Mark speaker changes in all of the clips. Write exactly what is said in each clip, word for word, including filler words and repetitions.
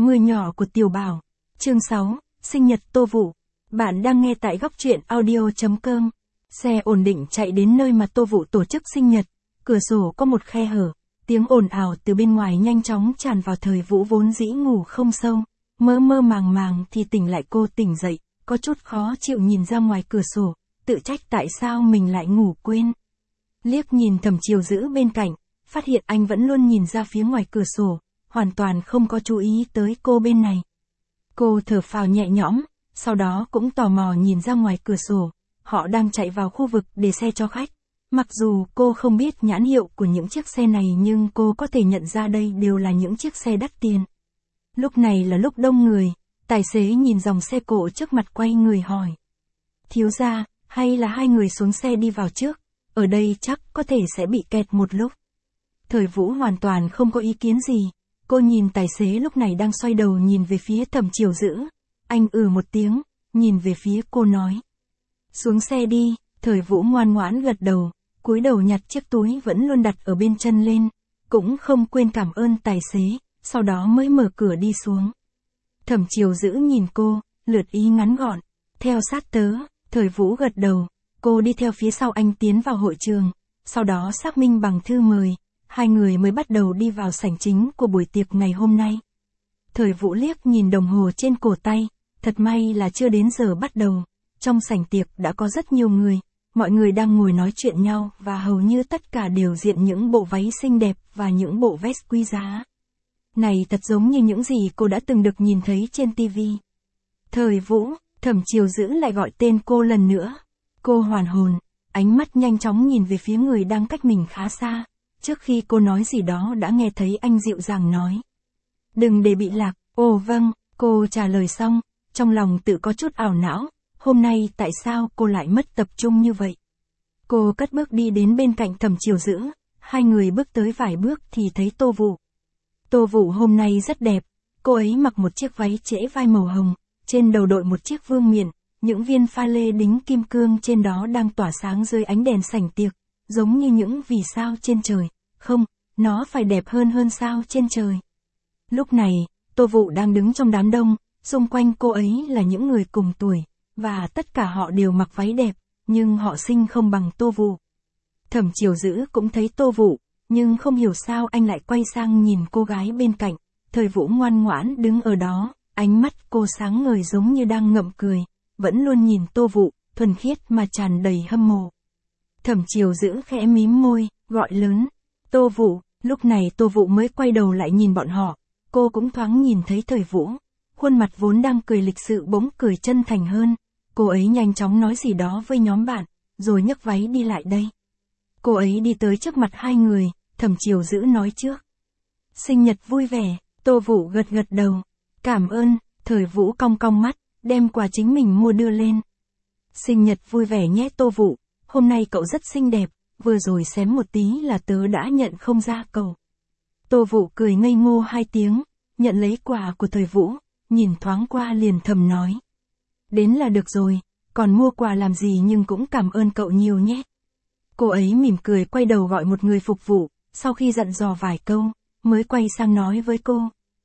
Speaker 1: Mưa nhỏ của Tiểu Bảo. Chương sáu, sinh nhật Tô Vũ. Bạn đang nghe tại góc truyện audio chấm com. Xe ổn định chạy đến nơi mà Tô Vũ tổ chức sinh nhật. Cửa sổ có một khe hở. Tiếng ồn ào từ bên ngoài nhanh chóng tràn vào. Thời Vũ vốn dĩ ngủ không sâu. Mơ mơ màng màng thì tỉnh lại. Cô tỉnh dậy, có chút khó chịu nhìn ra ngoài cửa sổ, tự trách tại sao mình lại ngủ quên. Liếc nhìn Thẩm Chiều Dữ bên cạnh, phát hiện anh vẫn luôn nhìn ra phía ngoài cửa sổ, hoàn toàn không có chú ý tới cô bên này. Cô thở phào nhẹ nhõm, sau đó cũng tò mò nhìn ra ngoài cửa sổ, họ đang chạy vào khu vực để xe cho khách. Mặc dù cô không biết nhãn hiệu của những chiếc xe này nhưng cô có thể nhận ra đây đều là những chiếc xe đắt tiền. Lúc này là lúc đông người, tài xế nhìn dòng xe cộ trước mặt quay người hỏi. Thiếu gia, hay là hai người xuống xe đi vào trước, ở đây chắc có thể sẽ bị kẹt một lúc. Thời Vũ hoàn toàn không có ý kiến gì, cô nhìn tài xế lúc này đang xoay đầu nhìn về phía Thẩm Chiều Dữ. Anh ừ một tiếng, nhìn về phía cô nói. Xuống xe đi. Thời Vũ ngoan ngoãn gật đầu, cúi đầu nhặt chiếc túi vẫn luôn đặt ở bên chân lên, cũng không quên cảm ơn tài xế, sau đó mới mở cửa đi xuống. Thẩm Chiều Dữ nhìn cô, lượt ý ngắn gọn, theo sát tớ. Thời Vũ gật đầu, cô đi theo phía sau anh tiến vào hội trường, sau đó xác minh bằng thư mời, hai người mới bắt đầu đi vào sảnh chính của buổi tiệc ngày hôm nay. Thời Vũ liếc nhìn đồng hồ trên cổ tay, thật may là chưa đến giờ bắt đầu. Trong sảnh tiệc đã có rất nhiều người, mọi người đang ngồi nói chuyện nhau và hầu như tất cả đều diện những bộ váy xinh đẹp và những bộ vest quý giá. Này thật giống như những gì cô đã từng được nhìn thấy trên ti vi. Thời Vũ, Thẩm Chiều Dữ lại gọi tên cô lần nữa. Cô hoàn hồn, ánh mắt nhanh chóng nhìn về phía người đang cách mình khá xa. Trước khi cô nói gì đó đã nghe thấy anh dịu dàng nói. Đừng để bị lạc. Ồ vâng, cô trả lời xong, trong lòng tự có chút ảo não. Hôm nay tại sao cô lại mất tập trung như vậy? Cô cất bước đi đến bên cạnh Thẩm Chiều Dữ, hai người bước tới vài bước thì thấy Tô Vũ. Tô Vũ hôm nay rất đẹp, cô ấy mặc một chiếc váy trễ vai màu hồng, trên đầu đội một chiếc vương miện, những viên pha lê đính kim cương trên đó đang tỏa sáng dưới ánh đèn sảnh tiệc, giống như những vì sao trên trời. Không, nó phải đẹp hơn hơn sao trên trời. Lúc này, Tô Vũ đang đứng trong đám đông, xung quanh cô ấy là những người cùng tuổi, và tất cả họ đều mặc váy đẹp, nhưng họ xinh không bằng Tô Vũ. Thẩm Chiều Dữ cũng thấy Tô Vũ, nhưng không hiểu sao anh lại quay sang nhìn cô gái bên cạnh. Thời Vũ ngoan ngoãn đứng ở đó, ánh mắt cô sáng ngời giống như đang ngậm cười, vẫn luôn nhìn Tô Vũ, thuần khiết mà tràn đầy hâm mộ. Thẩm Chiều Dữ khẽ mím môi, gọi lớn. Tô Vũ. Lúc này Tô Vũ mới quay đầu lại nhìn bọn họ, cô cũng thoáng nhìn thấy Thời Vũ. Khuôn mặt vốn đang cười lịch sự bỗng cười chân thành hơn. Cô ấy nhanh chóng nói gì đó với nhóm bạn, rồi nhấc váy đi lại đây. Cô ấy đi tới trước mặt hai người, Thẩm Chiều Dữ nói trước. Sinh nhật vui vẻ. Tô Vũ gật gật đầu. Cảm ơn. Thời Vũ cong cong mắt, đem quà chính mình mua đưa lên. Sinh nhật vui vẻ nhé Tô Vũ, hôm nay cậu rất xinh đẹp, vừa rồi xém một tí là tớ đã nhận không ra cậu. Tô Vũ cười ngây ngô hai tiếng, nhận lấy quà của Thời Vũ, nhìn thoáng qua liền thầm nói. Đến là được rồi, còn mua quà làm gì nhưng cũng cảm ơn cậu nhiều nhé. Cô ấy mỉm cười quay đầu gọi một người phục vụ, sau khi dặn dò vài câu, mới quay sang nói với cô.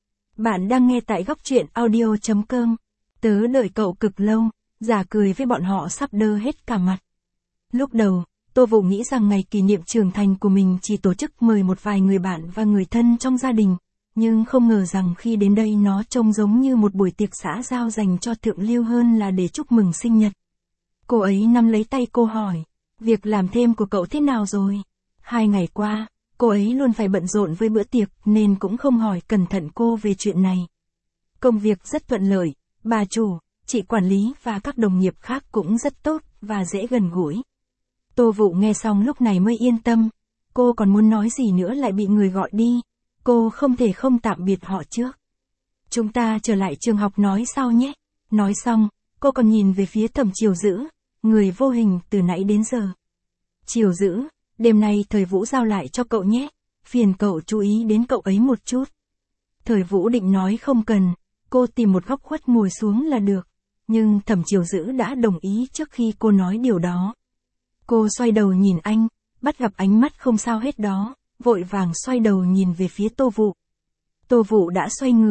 Speaker 1: Bạn đang nghe tại góc truyện audio chấm com. Tớ đợi cậu cực lâu, giả cười với bọn họ sắp đơ hết cả mặt. Lúc đầu, Tô Vũ nghĩ rằng ngày kỷ niệm trưởng thành của mình chỉ tổ chức mời một vài người bạn và người thân trong gia đình, nhưng không ngờ rằng khi đến đây nó trông giống như một buổi tiệc xã giao dành cho thượng lưu hơn là để chúc mừng sinh nhật. Cô ấy nắm lấy tay cô hỏi, việc làm thêm của cậu thế nào rồi? Hai ngày qua, cô ấy luôn phải bận rộn với bữa tiệc nên cũng không hỏi cẩn thận cô về chuyện này. Công việc rất thuận lợi, bà chủ, chị quản lý và các đồng nghiệp khác cũng rất tốt và dễ gần gũi. Tô Vũ nghe xong lúc này mới yên tâm, cô còn muốn nói gì nữa lại bị người gọi đi, cô không thể không tạm biệt họ trước. Chúng ta trở lại trường học nói sau nhé. Nói xong, cô còn nhìn về phía Thẩm Chiều Dữ, người vô hình từ nãy đến giờ. Chiều Dữ, đêm nay Thời Vũ giao lại cho cậu nhé, phiền cậu chú ý đến cậu ấy một chút. Thời Vũ định nói không cần, cô tìm một góc khuất ngồi xuống là được, nhưng Thẩm Chiều Dữ đã đồng ý trước khi cô nói điều đó. Cô xoay đầu nhìn anh, bắt gặp ánh mắt không sao hết đó, vội vàng xoay đầu nhìn về phía Tô Vũ. Tô Vũ đã xoay người,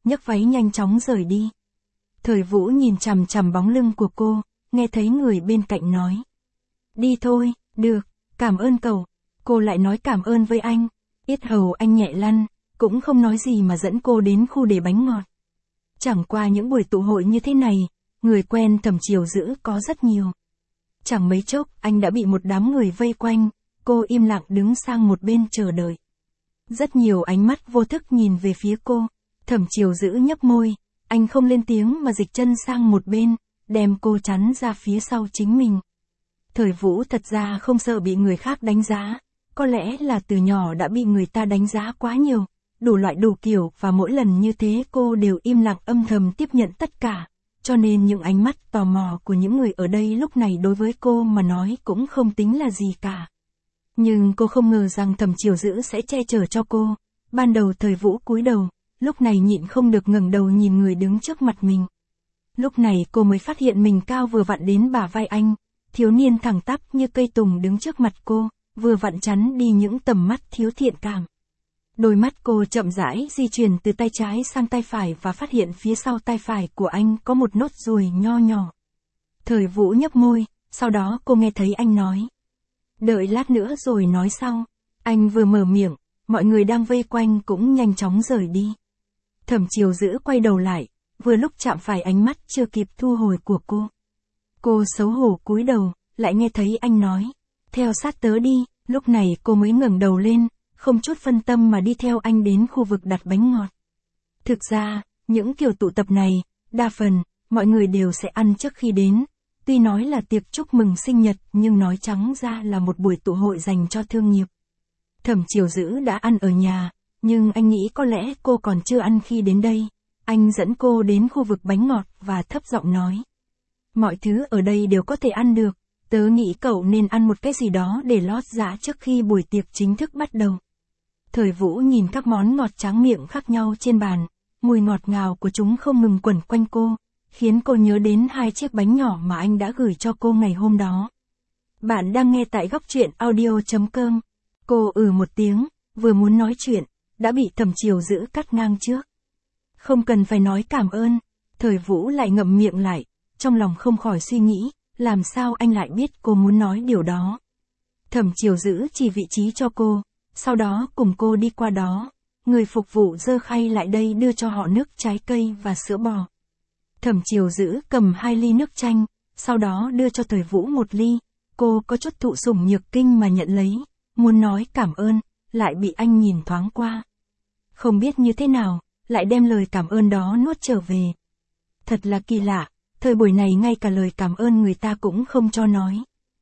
Speaker 1: nhấc váy nhanh chóng rời đi. Thời Vũ nhìn chằm chằm bóng lưng của cô, nghe thấy người bên cạnh nói. Đi thôi, được, cảm ơn cậu. Cô lại nói cảm ơn với anh. Yết hầu anh nhẹ lăn, cũng không nói gì mà dẫn cô đến khu để bánh ngọt. Chẳng qua những buổi tụ hội như thế này, người quen Thẩm Chiều Dữ có rất nhiều. Chẳng mấy chốc anh đã bị một đám người vây quanh, cô im lặng đứng sang một bên chờ đợi. Rất nhiều ánh mắt vô thức nhìn về phía cô, Thẩm Chiều Dữ nhấp môi, anh không lên tiếng mà dịch chân sang một bên, đem cô chắn ra phía sau chính mình. Thời Vũ thật ra không sợ bị người khác đánh giá, có lẽ là từ nhỏ đã bị người ta đánh giá quá nhiều, đủ loại đủ kiểu và mỗi lần như thế cô đều im lặng âm thầm tiếp nhận tất cả, cho nên những ánh mắt tò mò của những người ở đây lúc này đối với cô mà nói cũng không tính là gì cả. Nhưng cô không ngờ rằng Thẩm Chiều Dữ sẽ che chở cho cô, ban đầu Thời Vũ cúi đầu, lúc này nhịn không được ngẩng đầu nhìn người đứng trước mặt mình. Lúc này cô mới phát hiện mình cao vừa vặn đến bả vai anh, thiếu niên thẳng tắp như cây tùng đứng trước mặt cô, vừa vặn chắn đi những tầm mắt thiếu thiện cảm. Đôi mắt cô chậm rãi di chuyển từ tay trái sang tay phải và phát hiện phía sau tay phải của anh có một nốt ruồi nho nhỏ. Thời Vũ nhấp môi, sau đó cô nghe thấy anh nói. Đợi lát nữa rồi nói sau. Anh vừa mở miệng, mọi người đang vây quanh cũng nhanh chóng rời đi. Thẩm Chiều Dữ quay đầu lại, vừa lúc chạm phải ánh mắt chưa kịp thu hồi của cô. Cô xấu hổ cúi đầu, lại nghe thấy anh nói. Theo sát tớ đi, lúc này cô mới ngẩng đầu lên, không chút phân tâm mà đi theo anh đến khu vực đặt bánh ngọt. Thực ra, những kiểu tụ tập này, đa phần, mọi người đều sẽ ăn trước khi đến. Tuy nói là tiệc chúc mừng sinh nhật nhưng nói trắng ra là một buổi tụ hội dành cho thương nghiệp. Thẩm Chiều Dữ đã ăn ở nhà, nhưng anh nghĩ có lẽ cô còn chưa ăn khi đến đây. Anh dẫn cô đến khu vực bánh ngọt và thấp giọng nói. Mọi thứ ở đây đều có thể ăn được, tớ nghĩ cậu nên ăn một cái gì đó để lót dạ trước khi buổi tiệc chính thức bắt đầu. Thời Vũ nhìn các món ngọt tráng miệng khác nhau trên bàn, mùi ngọt ngào của chúng không ngừng quẩn quanh cô, khiến cô nhớ đến hai chiếc bánh nhỏ mà anh đã gửi cho cô ngày hôm đó. Bạn đang nghe tại góc truyện audio chấm com. Cô ừ một tiếng, vừa muốn nói chuyện, đã bị Thẩm Chiều Dữ cắt ngang trước. Không cần phải nói cảm ơn, Thời Vũ lại ngậm miệng lại, trong lòng không khỏi suy nghĩ, làm sao anh lại biết cô muốn nói điều đó. Thẩm Chiều Dữ chỉ vị trí cho cô, sau đó cùng cô đi qua đó, người phục vụ giơ khay lại đây đưa cho họ nước trái cây và sữa bò. Thẩm Chiều Dữ cầm hai ly nước chanh, sau đó đưa cho Thời Vũ một ly, cô có chút thụ sủng nhược kinh mà nhận lấy, muốn nói cảm ơn, lại bị anh nhìn thoáng qua. Không biết như thế nào, lại đem lời cảm ơn đó nuốt trở về. Thật là kỳ lạ, thời buổi này ngay cả lời cảm ơn người ta cũng không cho nói.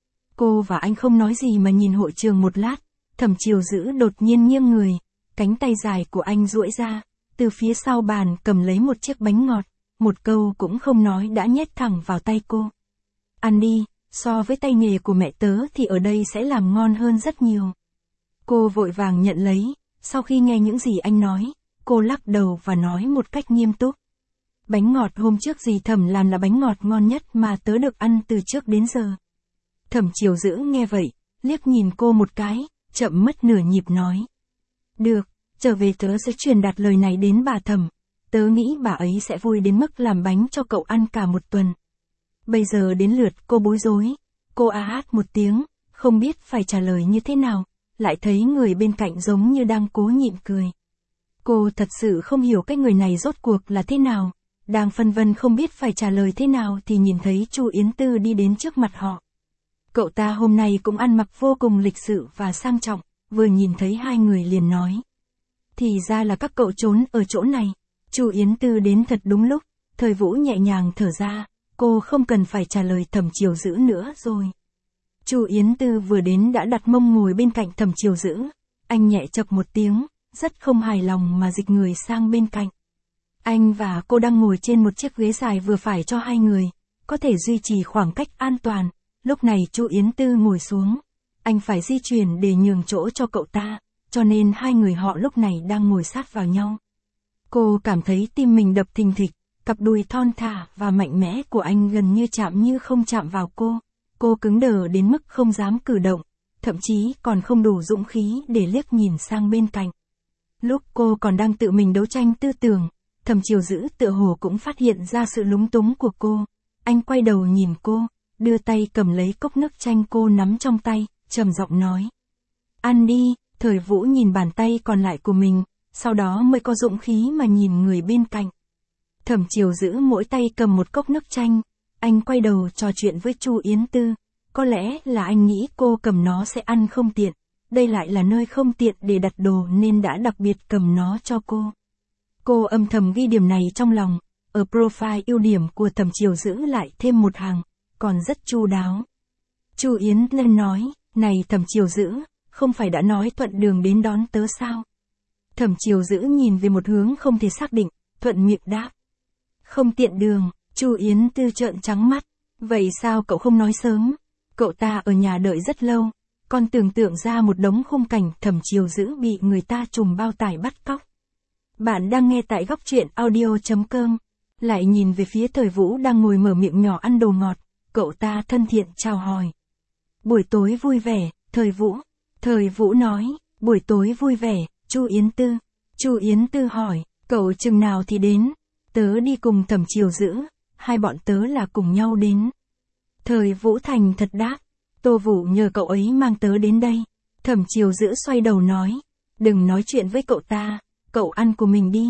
Speaker 1: Cô và anh không nói gì mà nhìn hội trường một lát, Thẩm Chiều Dữ đột nhiên nghiêng người, cánh tay dài của anh duỗi ra, từ phía sau bàn cầm lấy một chiếc bánh ngọt, một câu cũng không nói đã nhét thẳng vào tay cô. Ăn đi, so với tay nghề của mẹ tớ thì ở đây sẽ làm ngon hơn rất nhiều. Cô vội vàng nhận lấy, sau khi nghe những gì anh nói, cô lắc đầu và nói một cách nghiêm túc. Bánh ngọt hôm trước dì Thẩm làm là bánh ngọt ngon nhất mà tớ được ăn từ trước đến giờ. Thẩm Chiều Dữ nghe vậy, liếc nhìn cô một cái, chậm mất nửa nhịp nói. Được, trở về tớ sẽ truyền đạt lời này đến bà Thẩm, tớ nghĩ bà ấy sẽ vui đến mức làm bánh cho cậu ăn cả một tuần. Bây giờ đến lượt cô bối rối, cô a át một tiếng, không biết phải trả lời như thế nào, lại thấy người bên cạnh giống như đang cố nhịn cười. Cô thật sự không hiểu cái người này rốt cuộc là thế nào, đang phân vân không biết phải trả lời thế nào thì nhìn thấy Chu Yến Tư đi đến trước mặt họ. Cậu ta hôm nay cũng ăn mặc vô cùng lịch sự và sang trọng, vừa nhìn thấy hai người liền nói. Thì ra là các cậu trốn ở chỗ này. Chu Yến Tư đến thật đúng lúc, Thời Vũ nhẹ nhàng thở ra, cô không cần phải trả lời Thẩm Chiều Dữ nữa rồi. Chu Yến Tư vừa đến đã đặt mông ngồi bên cạnh Thẩm Chiều Dữ, anh nhẹ chập một tiếng, rất không hài lòng mà dịch người sang bên cạnh. Anh và cô đang ngồi trên một chiếc ghế dài vừa phải cho hai người, có thể duy trì khoảng cách an toàn. Lúc này Chu Yến Tư ngồi xuống, anh phải di chuyển để nhường chỗ cho cậu ta, cho nên hai người họ lúc này đang ngồi sát vào nhau. Cô cảm thấy tim mình đập thình thịch, cặp đùi thon thả và mạnh mẽ của anh gần như chạm như không chạm vào cô. Cô cứng đờ đến mức không dám cử động, thậm chí còn không đủ dũng khí để liếc nhìn sang bên cạnh. Lúc cô còn đang tự mình đấu tranh tư tưởng, Thẩm Chiều Dữ tựa hồ cũng phát hiện ra sự lúng túng của cô. Anh quay đầu nhìn cô, đưa tay cầm lấy cốc nước chanh cô nắm trong tay, trầm giọng nói. Ăn đi. Thời Vũ nhìn bàn tay còn lại của mình, sau đó mới có dũng khí mà nhìn người bên cạnh. Thẩm Chiều Dữ mỗi tay cầm một cốc nước chanh, anh quay đầu trò chuyện với Chu Yến Tư, có lẽ là anh nghĩ cô cầm nó sẽ ăn không tiện, đây lại là nơi không tiện để đặt đồ nên đã đặc biệt cầm nó cho cô. Cô âm thầm ghi điểm này trong lòng, ở profile ưu điểm của Thẩm Chiều Dữ lại thêm một hàng, còn rất chu đáo. Chu Yến lên nói, này Thẩm Chiều Dữ, không phải đã nói thuận đường đến đón tớ sao? Thẩm Chiều Dữ nhìn về một hướng không thể xác định, thuận miệng đáp. Không tiện đường. Chu Yến Tư trợn trắng mắt. Vậy sao cậu không nói sớm? Cậu ta ở nhà đợi rất lâu. Con tưởng tượng ra một đống khung cảnh Thẩm Chiều Dữ bị người ta trùm bao tải bắt cóc. Bạn đang nghe tại góc truyện audio chấm com. Lại nhìn về phía Thời Vũ đang ngồi mở miệng nhỏ ăn đồ ngọt. Cậu ta thân thiện chào hỏi. Buổi tối vui vẻ, Thời Vũ. Thời Vũ nói, buổi tối vui vẻ, Chu Yến Tư. Chu Yến Tư hỏi, cậu chừng nào thì đến? Tớ đi cùng Thẩm Chiều Dữ, hai bọn tớ là cùng nhau đến. Thời Vũ thành thật đáp, Tô Vũ nhờ cậu ấy mang tớ đến đây. Thẩm Chiều Dữ xoay đầu nói, đừng nói chuyện với cậu ta, cậu ăn của mình đi.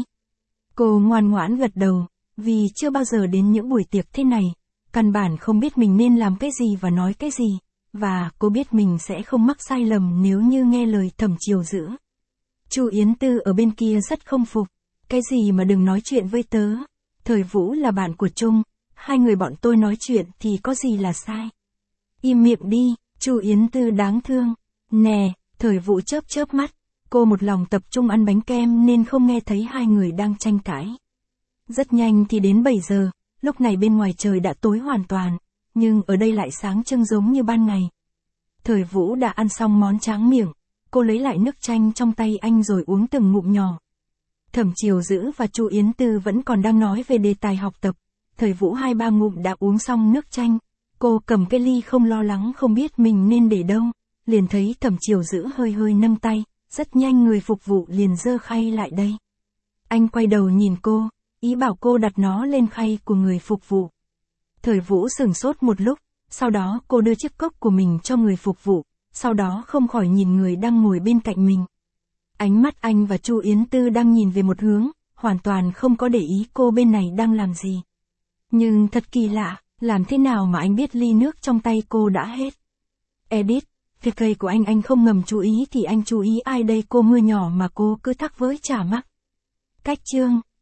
Speaker 1: Cô ngoan ngoãn gật đầu, vì chưa bao giờ đến những buổi tiệc thế này, căn bản không biết mình nên làm cái gì và nói cái gì, và cô biết mình sẽ không mắc sai lầm nếu như nghe lời Thẩm Chiều Dữ. Chu Yến Tư ở bên kia rất không phục, cái gì mà đừng nói chuyện với tớ, Thời Vũ là bạn của Trung, hai người bọn tôi nói chuyện thì có gì là sai. Im miệng đi, Chu Yến Tư đáng thương. Nè, Thời Vũ chớp chớp mắt, cô một lòng tập trung ăn bánh kem nên không nghe thấy hai người đang tranh cãi. Rất nhanh thì đến bảy giờ, lúc này bên ngoài trời đã tối hoàn toàn, nhưng ở đây lại sáng trưng giống như ban ngày. Thời Vũ đã ăn xong món tráng miệng, cô lấy lại nước chanh trong tay anh rồi uống từng ngụm nhỏ. Thẩm Chiều Dữ và Chu Yến Tư vẫn còn đang nói về đề tài học tập, Thời Vũ hai ba ngụm đã uống xong nước chanh, cô cầm cái ly không lo lắng không biết mình nên để đâu, liền thấy Thẩm Chiều Dữ hơi hơi nâng tay, rất nhanh người phục vụ liền giơ khay lại đây. Anh quay đầu nhìn cô, ý bảo cô đặt nó lên khay của người phục vụ. Thời Vũ sửng sốt một lúc, sau đó cô đưa chiếc cốc của mình cho người phục vụ, sau đó không khỏi nhìn người đang ngồi bên cạnh mình. Ánh mắt anh và Chu Yến Tư đang nhìn về một hướng, hoàn toàn không có để ý cô bên này đang làm gì. Nhưng thật kỳ lạ, làm thế nào mà anh biết ly nước trong tay cô đã hết? Edit, việc cây của anh anh không ngầm chú ý thì anh chú ý ai đây cô mưa nhỏ mà cô cứ thắc với chả mắc. Cách chương